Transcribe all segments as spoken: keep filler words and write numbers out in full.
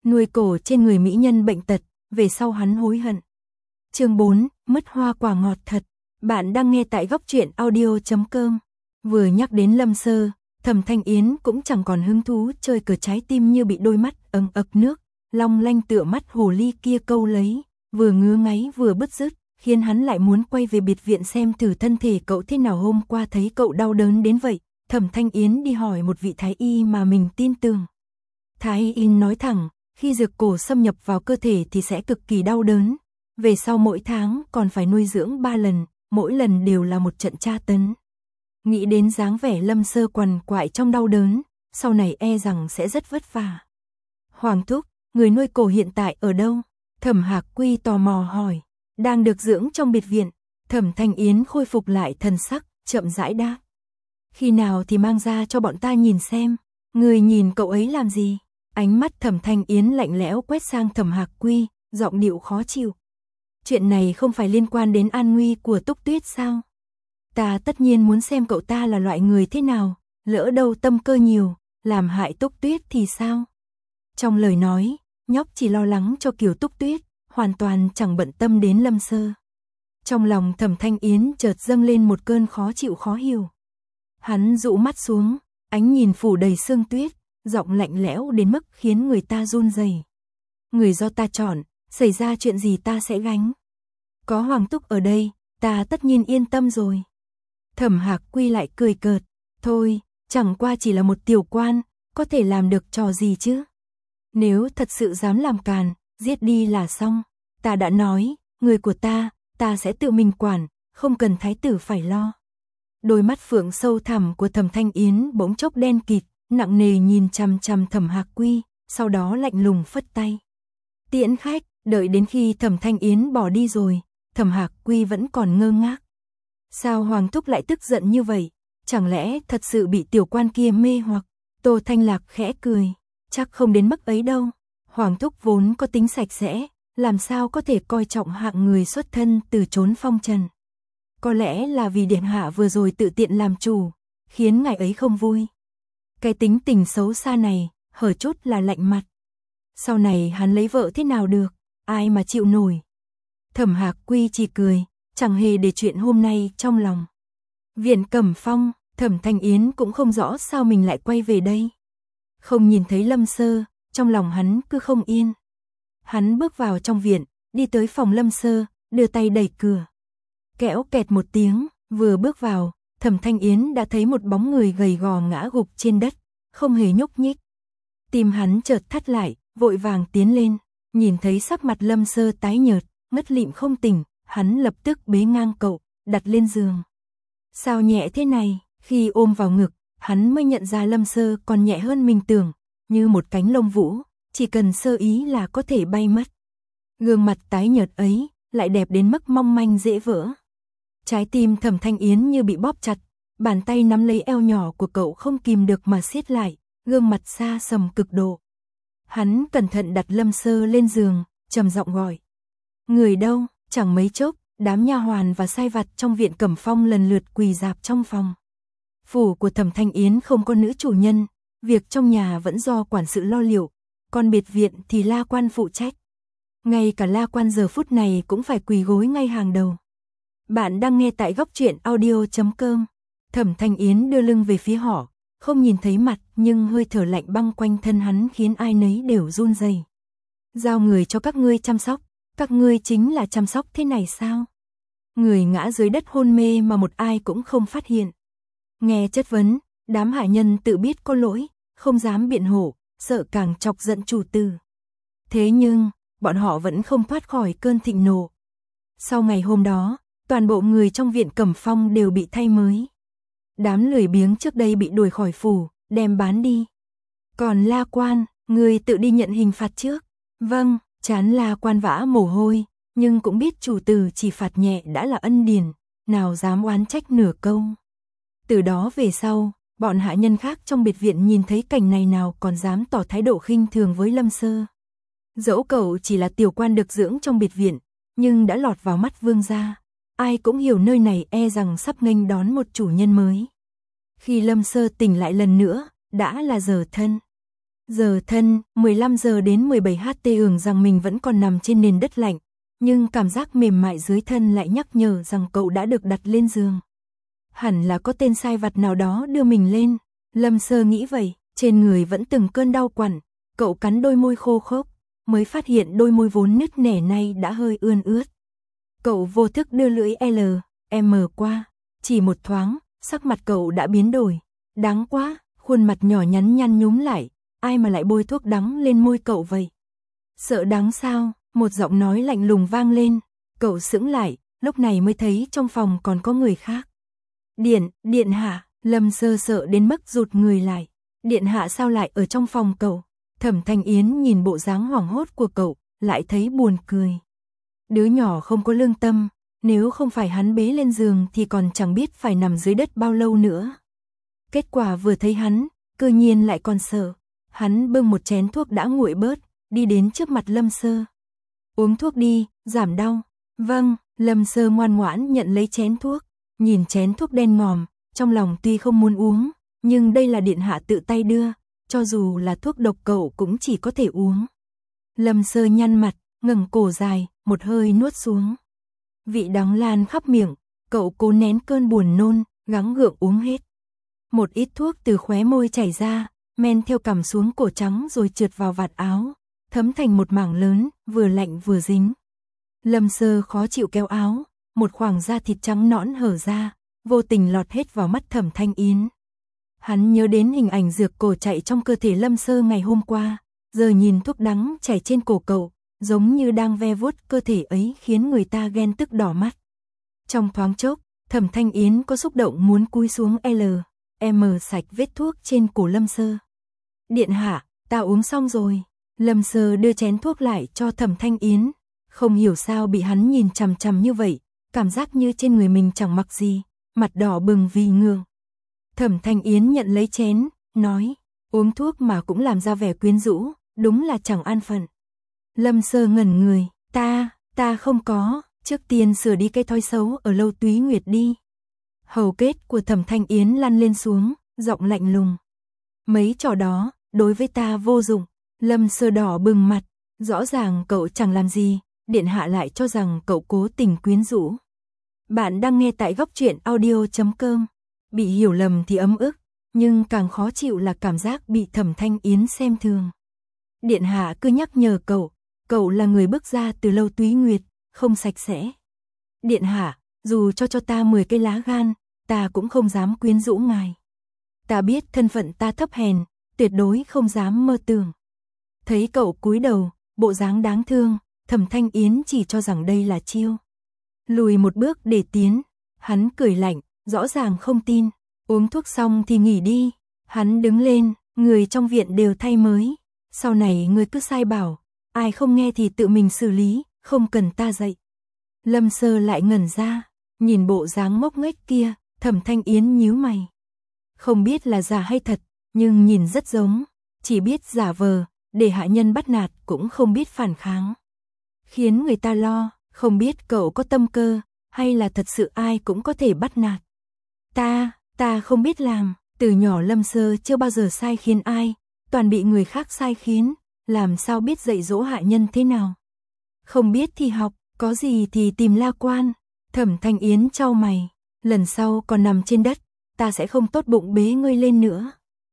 nuôi cổ trên người mỹ nhân bệnh tật, về sau hắn hối hận. Chương bốn, mất hoa quả ngọt thật. Bạn đang nghe tại góc truyện audio chấm com. Vừa nhắc đến Lâm Sơ, Thẩm Thanh Yến cũng chẳng còn hứng thú chơi cờ, trái tim như bị đôi mắt ấm ực nước long lanh tựa mắt hồ ly kia câu lấy, vừa ngứa ngáy vừa bứt rứt, khiến hắn lại muốn quay về biệt viện xem thử thân thể cậu thế nào. Hôm qua thấy cậu đau đớn đến vậy, Thẩm Thanh Yến đi hỏi một vị thái y mà mình tin tưởng. Thái y nói thẳng, khi dược cổ xâm nhập vào cơ thể thì sẽ cực kỳ đau đớn, về sau mỗi tháng còn phải nuôi dưỡng ba lần, mỗi lần đều là một trận tra tấn. Nghĩ đến dáng vẻ Lâm Sơ quằn quại trong đau đớn, sau này e rằng sẽ rất vất vả. Hoàng thúc, người nuôi cổ hiện tại ở đâu? Thẩm Hạc Quy tò mò hỏi. Đang được dưỡng trong biệt viện. Thẩm Thanh Yến khôi phục lại thần sắc, chậm rãi đáp. Khi nào thì mang ra cho bọn ta nhìn xem. Người nhìn cậu ấy làm gì? Ánh mắt Thẩm Thanh Yến lạnh lẽo quét sang Thẩm Hạc Quy, giọng điệu khó chịu. Chuyện này không phải liên quan đến an nguy của Túc Tuyết sao? Ta tất nhiên muốn xem cậu ta là loại người thế nào, lỡ đâu tâm cơ nhiều, làm hại Túc Tuyết thì sao? Trong lời nói, nhóc chỉ lo lắng cho Kiều Túc Tuyết, hoàn toàn chẳng bận tâm đến Lâm Sơ. Trong lòng Thẩm Thanh Yến chợt dâng lên một cơn khó chịu khó hiểu. Hắn dụ mắt xuống, ánh nhìn phủ đầy sương tuyết, giọng lạnh lẽo đến mức khiến người ta run rẩy. Người do ta chọn, xảy ra chuyện gì ta sẽ gánh. Có Hoàng Túc ở đây, ta tất nhiên yên tâm rồi. Thẩm Hạc Quy lại cười cợt, thôi, chẳng qua chỉ là một tiểu quan, có thể làm được trò gì chứ? Nếu thật sự dám làm càn, giết đi là xong. Ta đã nói, người của ta, ta sẽ tự mình quản, không cần thái tử phải lo. Đôi mắt phượng sâu thẳm của Thẩm Thanh Yến bỗng chốc đen kịt, nặng nề nhìn chằm chằm Thẩm Hạc Quy, sau đó lạnh lùng phất tay. Tiễn khách, đợi đến khi Thẩm Thanh Yến bỏ đi rồi, Thẩm Hạc Quy vẫn còn ngơ ngác. Sao Hoàng thúc lại tức giận như vậy? Chẳng lẽ thật sự bị tiểu quan kia mê hoặc? Tô Thanh Lạc khẽ cười, chắc không đến mức ấy đâu. Hoàng thúc vốn có tính sạch sẽ, làm sao có thể coi trọng hạng người xuất thân từ chốn phong trần. Có lẽ là vì điện hạ vừa rồi tự tiện làm chủ, khiến ngài ấy không vui. Cái tính tình xấu xa này, hở chút là lạnh mặt. Sau này hắn lấy vợ thế nào được, ai mà chịu nổi. Thẩm Hạc Quy chỉ cười, chẳng hề để chuyện hôm nay trong lòng. Viện Cẩm Phong, Thẩm Thanh Yến cũng không rõ sao mình lại quay về đây. Không nhìn thấy Lâm Sơ, trong lòng hắn cứ không yên. Hắn bước vào trong viện, đi tới phòng Lâm Sơ, đưa tay đẩy cửa. Kẽo kẹt một tiếng, vừa bước vào, Thẩm Thanh Yến đã thấy một bóng người gầy gò ngã gục trên đất, không hề nhúc nhích. Tim hắn chợt thắt lại, vội vàng tiến lên, nhìn thấy sắc mặt Lâm Sơ tái nhợt, ngất lịm không tỉnh, hắn lập tức bế ngang cậu, đặt lên giường. Sao nhẹ thế này? Khi ôm vào ngực, hắn mới nhận ra Lâm Sơ còn nhẹ hơn mình tưởng, như một cánh lông vũ, chỉ cần sơ ý là có thể bay mất. Gương mặt tái nhợt ấy, lại đẹp đến mức mong manh dễ vỡ. Trái tim Thẩm Thanh Yến như bị bóp chặt, bàn tay nắm lấy eo nhỏ của cậu không kìm được mà siết lại, gương mặt xa sầm cực độ. Hắn cẩn thận đặt Lâm Sơ lên giường, trầm giọng gọi. Người đâu? Chẳng mấy chốc, đám nha hoàn và sai vặt trong viện Cẩm Phong lần lượt quỳ rạp trong phòng. Phủ của Thẩm Thanh Yến không có nữ chủ nhân, việc trong nhà vẫn do quản sự lo liệu, còn biệt viện thì La Quan phụ trách. Ngay cả La Quan giờ phút này cũng phải quỳ gối ngay hàng đầu. Bạn đang nghe tại góc truyện audio chấm com. Thẩm Thanh Yến đưa lưng về phía họ, không nhìn thấy mặt nhưng hơi thở lạnh băng quanh thân hắn khiến ai nấy đều run rẩy. Giao người cho các ngươi chăm sóc, các ngươi chính là chăm sóc thế này sao? Người ngã dưới đất hôn mê mà một ai cũng không phát hiện. Nghe chất vấn, đám hạ nhân tự biết có lỗi, không dám biện hộ, sợ càng chọc giận chủ tử. Thế nhưng, bọn họ vẫn không thoát khỏi cơn thịnh nộ. Sau ngày hôm đó, toàn bộ người trong viện Cẩm Phong đều bị thay mới. Đám lười biếng trước đây bị đuổi khỏi phủ, đem bán đi. Còn La Quan, người tự đi nhận hình phạt trước. Vâng, chán La Quan vã mồ hôi, nhưng cũng biết chủ tử chỉ phạt nhẹ đã là ân điển, nào dám oán trách nửa câu. Từ đó về sau, bọn hạ nhân khác trong biệt viện nhìn thấy cảnh này nào còn dám tỏ thái độ khinh thường với Lâm Sơ. Dẫu cậu chỉ là tiểu quan được dưỡng trong biệt viện, nhưng đã lọt vào mắt vương gia, ai cũng hiểu nơi này e rằng sắp nghênh đón một chủ nhân mới. Khi Lâm Sơ tỉnh lại lần nữa, đã là giờ thân. Giờ thân, mười lăm giờ đến mười bảy giờ tưởng rằng mình vẫn còn nằm trên nền đất lạnh, nhưng cảm giác mềm mại dưới thân lại nhắc nhở rằng cậu đã được đặt lên giường. Hẳn là có tên sai vặt nào đó đưa mình lên, Lâm Sơ nghĩ vậy, trên người vẫn từng cơn đau quặn, cậu cắn đôi môi khô khốc, mới phát hiện đôi môi vốn nứt nẻ này đã hơi ươn ướt. Cậu vô thức đưa lưỡi L, M qua, chỉ một thoáng, sắc mặt cậu đã biến đổi, đáng quá, khuôn mặt nhỏ nhắn nhăn nhúm lại, ai mà lại bôi thuốc đắng lên môi cậu vậy? Sợ đắng sao? Một giọng nói lạnh lùng vang lên, cậu sững lại, lúc này mới thấy trong phòng còn có người khác. Điện, điện hạ, Lâm Sơ sợ đến mức rụt người lại. Điện hạ sao lại ở trong phòng cậu? Thẩm Thanh Yến nhìn bộ dáng hoảng hốt của cậu, lại thấy buồn cười. Đứa nhỏ không có lương tâm, nếu không phải hắn bế lên giường thì còn chẳng biết phải nằm dưới đất bao lâu nữa. Kết quả vừa thấy hắn, cơ nhiên lại còn sợ. Hắn bưng một chén thuốc đã nguội bớt, đi đến trước mặt Lâm Sơ. Uống thuốc đi, giảm đau. Vâng, Lâm Sơ ngoan ngoãn nhận lấy chén thuốc, nhìn chén thuốc đen ngòm, trong lòng tuy không muốn uống, nhưng đây là điện hạ tự tay đưa, cho dù là thuốc độc cậu cũng chỉ có thể uống. Lâm Sơ nhăn mặt, ngẩng cổ dài, một hơi nuốt xuống. Vị đắng lan khắp miệng, cậu cố nén cơn buồn nôn, gắng gượng uống hết. Một ít thuốc từ khóe môi chảy ra, men theo cằm xuống cổ trắng rồi trượt vào vạt áo, thấm thành một mảng lớn, vừa lạnh vừa dính. Lâm Sơ khó chịu kéo áo, một khoảng da thịt trắng nõn hở ra, vô tình lọt hết vào mắt Thẩm Thanh Yến. Hắn nhớ đến hình ảnh dược cổ chạy trong cơ thể Lâm Sơ ngày hôm qua, giờ nhìn thuốc đắng chảy trên cổ cậu, giống như đang ve vuốt cơ thể ấy khiến người ta ghen tức đỏ mắt. Trong thoáng chốc, Thẩm Thanh Yến có xúc động muốn cúi xuống L, M sạch vết thuốc trên cổ Lâm Sơ. Điện hạ, ta uống xong rồi. Lâm Sơ đưa chén thuốc lại cho Thẩm Thanh Yến, không hiểu sao bị hắn nhìn chằm chằm như vậy, cảm giác như trên người mình chẳng mặc gì, mặt đỏ bừng vì ngượng. Thẩm Thanh Yến nhận lấy chén, nói, uống thuốc mà cũng làm ra vẻ quyến rũ, đúng là chẳng an phận. Lâm Sơ ngẩn người, ta, ta không có, trước tiên sửa đi cái thói xấu ở Lâu Túy Nguyệt đi. Hầu kết của Thẩm Thanh Yến lăn lên xuống, giọng lạnh lùng. Mấy trò đó, đối với ta vô dụng. Lâm Sơ đỏ bừng mặt, rõ ràng cậu chẳng làm gì, điện hạ lại cho rằng cậu cố tình quyến rũ. Bạn đang nghe tại góc truyện audio chấm com. Bị hiểu lầm thì ấm ức, nhưng càng khó chịu là cảm giác bị Thẩm Thanh Yến xem thường. Điện hạ cứ nhắc nhở cậu, cậu là người bước ra từ Lâu Túy Nguyệt, không sạch sẽ. Điện hạ, dù cho cho ta mười cây lá gan, ta cũng không dám quyến rũ ngài. Ta biết thân phận ta thấp hèn, tuyệt đối không dám mơ tưởng. Thấy cậu cúi đầu, bộ dáng đáng thương, Thẩm Thanh Yến chỉ cho rằng đây là chiêu. Lùi một bước để tiến, hắn cười lạnh, rõ ràng không tin. Uống thuốc xong thì nghỉ đi. Hắn đứng lên, người trong viện đều thay mới. Sau này người cứ sai bảo, ai không nghe thì tự mình xử lý, không cần ta dạy. Lâm Sơ lại ngẩn ra, nhìn bộ dáng ngốc nghếch kia, Thẩm Thanh Yến nhíu mày. Không biết là giả hay thật, nhưng nhìn rất giống, chỉ biết giả vờ, để hạ nhân bắt nạt cũng không biết phản kháng. Khiến người ta lo, không biết cậu có tâm cơ, hay là thật sự ai cũng có thể bắt nạt. Ta, ta không biết làm, từ nhỏ Lâm Sơ chưa bao giờ sai khiến ai, toàn bị người khác sai khiến, làm sao biết dạy dỗ hạ nhân thế nào. Không biết thì học, có gì thì tìm La Quan. Thẩm Thanh Yến chau mày, lần sau còn nằm trên đất, ta sẽ không tốt bụng bế ngươi lên nữa.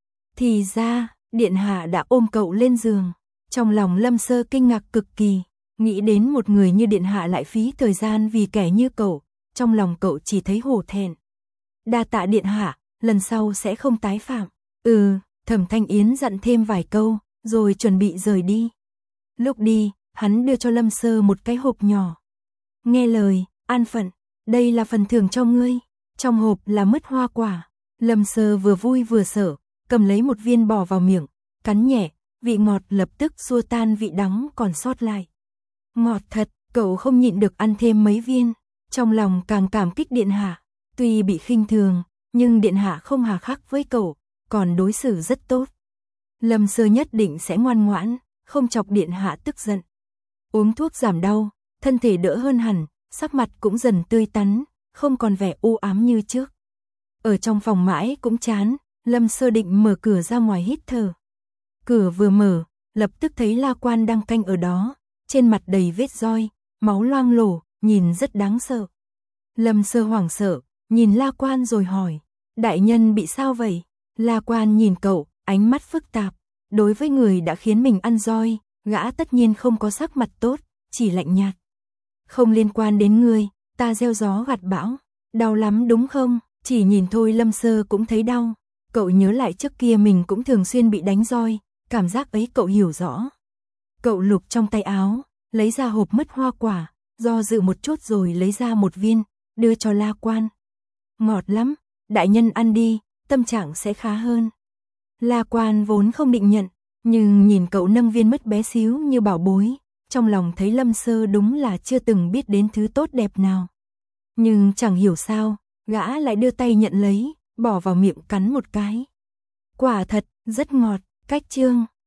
Thì ra, điện hạ đã ôm cậu lên giường. Trong lòng Lâm Sơ kinh ngạc cực kỳ, nghĩ đến một người như điện hạ lại phí thời gian vì kẻ như cậu, trong lòng cậu chỉ thấy hổ thẹn. Đa tạ điện hạ, lần sau sẽ không tái phạm. Ừ, Thẩm Thanh Yến dặn thêm vài câu, rồi chuẩn bị rời đi. Lúc đi, hắn đưa cho Lâm Sơ một cái hộp nhỏ. Nghe lời, an phận, đây là phần thưởng cho ngươi. Trong hộp là mứt hoa quả. Lâm Sơ vừa vui vừa sợ, cầm lấy một viên bỏ vào miệng, cắn nhẹ, vị ngọt lập tức xua tan vị đắng còn sót lại. Ngọt thật, cậu không nhịn được ăn thêm mấy viên, trong lòng càng cảm kích điện hạ. Tuy bị khinh thường, nhưng điện hạ không hà khắc với cậu, còn đối xử rất tốt. Lâm Sơ nhất định sẽ ngoan ngoãn, không chọc điện hạ tức giận. Uống thuốc giảm đau, thân thể đỡ hơn hẳn, sắc mặt cũng dần tươi tắn, không còn vẻ u ám như trước. Ở trong phòng mãi cũng chán, Lâm Sơ định mở cửa ra ngoài hít thở. Cửa vừa mở, lập tức thấy La Quan đang canh ở đó, trên mặt đầy vết roi, máu loang lổ, nhìn rất đáng sợ. Lâm Sơ hoảng sợ, nhìn La Quan rồi hỏi, đại nhân bị sao vậy? La Quan nhìn cậu, ánh mắt phức tạp, đối với người đã khiến mình ăn roi, gã tất nhiên không có sắc mặt tốt, chỉ lạnh nhạt. Không liên quan đến ngươi, ta gieo gió gặt bão, đau lắm đúng không? Chỉ nhìn thôi Lâm Sơ cũng thấy đau, cậu nhớ lại trước kia mình cũng thường xuyên bị đánh roi, cảm giác ấy cậu hiểu rõ. Cậu lục trong tay áo, lấy ra hộp mứt hoa quả, do dự một chút rồi lấy ra một viên, đưa cho La Quan. Ngọt lắm, đại nhân ăn đi, tâm trạng sẽ khá hơn. La Quan vốn không định nhận, nhưng nhìn cậu nâng viên mứt bé xíu như bảo bối, trong lòng thấy Lâm Sơ đúng là chưa từng biết đến thứ tốt đẹp nào. Nhưng chẳng hiểu sao, gã lại đưa tay nhận lấy, bỏ vào miệng cắn một cái. Quả thật, rất ngọt, cách chương.